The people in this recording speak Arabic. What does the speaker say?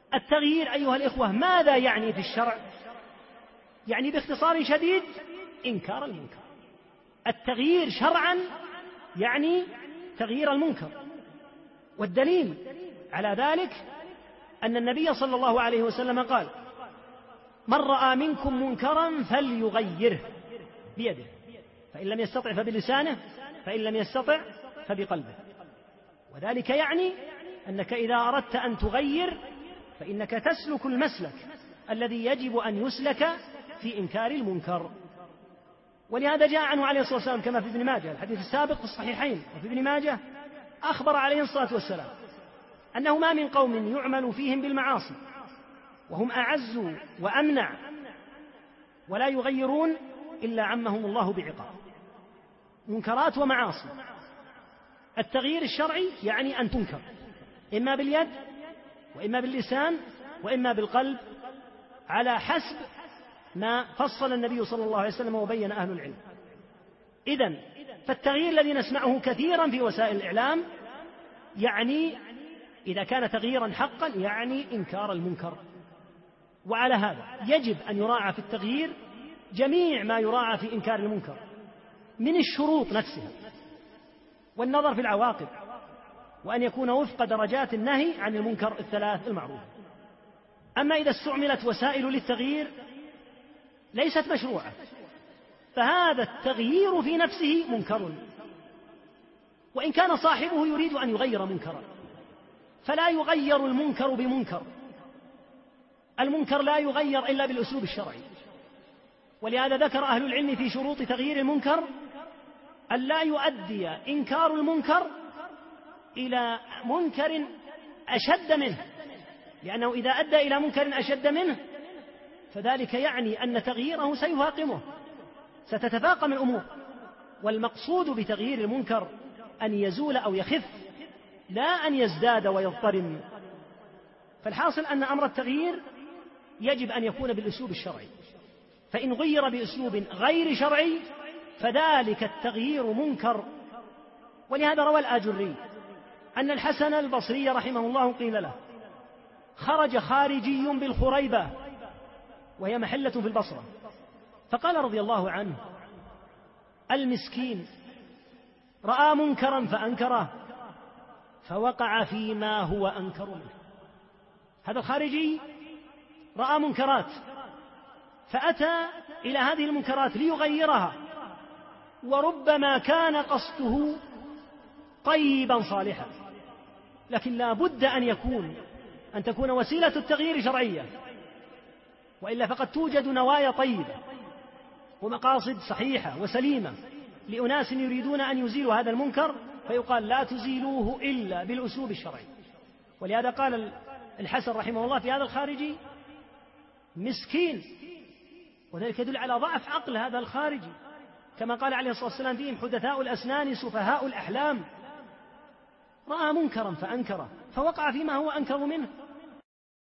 التغيير أيها الإخوة ماذا يعني في الشرع؟ يعني باختصار شديد إنكار المنكر. التغيير شرعا يعني تغيير المنكر، والدليل على ذلك أن النبي صلى الله عليه وسلم قال: من رأى منكم منكرا فليغيره بيده، فإن لم يستطع فبلسانه، فإن لم يستطع فبقلبه. وذلك يعني أنك إذا أردت أن تغير فإنك تسلك المسلك الذي يجب أن يسلك في إنكار المنكر. ولهذا جاء عنه عليه الصلاة والسلام كما في ابن ماجه الحديث السابق في الصحيحين وفي ابن ماجه، أخبر عليه الصلاة والسلام أنه ما من قوم يعمل فيهم بالمعاصي وهم أعز وأمنع ولا يغيرون إلا عمهم الله بعقاب. منكرات ومعاصي. التغيير الشرعي يعني أن تنكر إما باليد وإما باللسان وإما بالقلب على حسب ما فصل النبي صلى الله عليه وسلم وبين أهل العلم. إذن فالتغيير الذي نسمعه كثيرا في وسائل الإعلام يعني إذا كان تغييرا حقا يعني إنكار المنكر. وعلى هذا يجب أن يراعى في التغيير جميع ما يراعى في إنكار المنكر من الشروط نفسها والنظر في العواقب، وأن يكون وفق درجات النهي عن المنكر الثلاث المعروفة. أما إذا استعملت وسائل للتغيير ليست مشروعة فهذا التغيير في نفسه منكر، وإن كان صاحبه يريد أن يغير منكرا، فلا يغير المنكر بمنكر. المنكر لا يغير إلا بالأسلوب الشرعي. ولهذا ذكر أهل العلم في شروط تغيير المنكر أن لا يؤدي إنكار المنكر إلى منكر أشد منه، لأنه إذا أدى إلى منكر أشد منه فذلك يعني أن تغييره سيفاقمه، ستتفاقم الأمور. والمقصود بتغيير المنكر أن يزول أو يخف، لا أن يزداد ويضطرم. فالحاصل أن أمر التغيير يجب أن يكون بالأسلوب الشرعي، فإن غير بأسلوب غير شرعي فذلك التغيير منكر. ولهذا روى الآجري أن الحسن البصري رحمه الله قيل له: خرج خارجي بالخريبة وهي محلة في البصرة، فقال رضي الله عنه: المسكين رأى منكرا فأنكره فوقع فيما هو أنكر منه. هذا الخارجي رأى منكرات فأتى إلى هذه المنكرات ليغيرها، وربما كان قصده طيبا صالحا، لكن لا بد أن تكون وسيلة التغيير شرعية، وإلا فقد توجد نوايا طيبة ومقاصد صحيحة وسليمة لأناس يريدون أن يزيلوا هذا المنكر، فيقال لا تزيلوه إلا بالأسلوب الشرعي. ولهذا قال الحسن رحمه الله في هذا الخارجي: مسكين، وذلك يدل على ضعف عقل هذا الخارجي، كما قال عليه الصلاة والسلام: فيهم حدثاء الأسنان سفهاء الأحلام. رأى منكرا فأنكره فوقع فيما هو أنكر منه،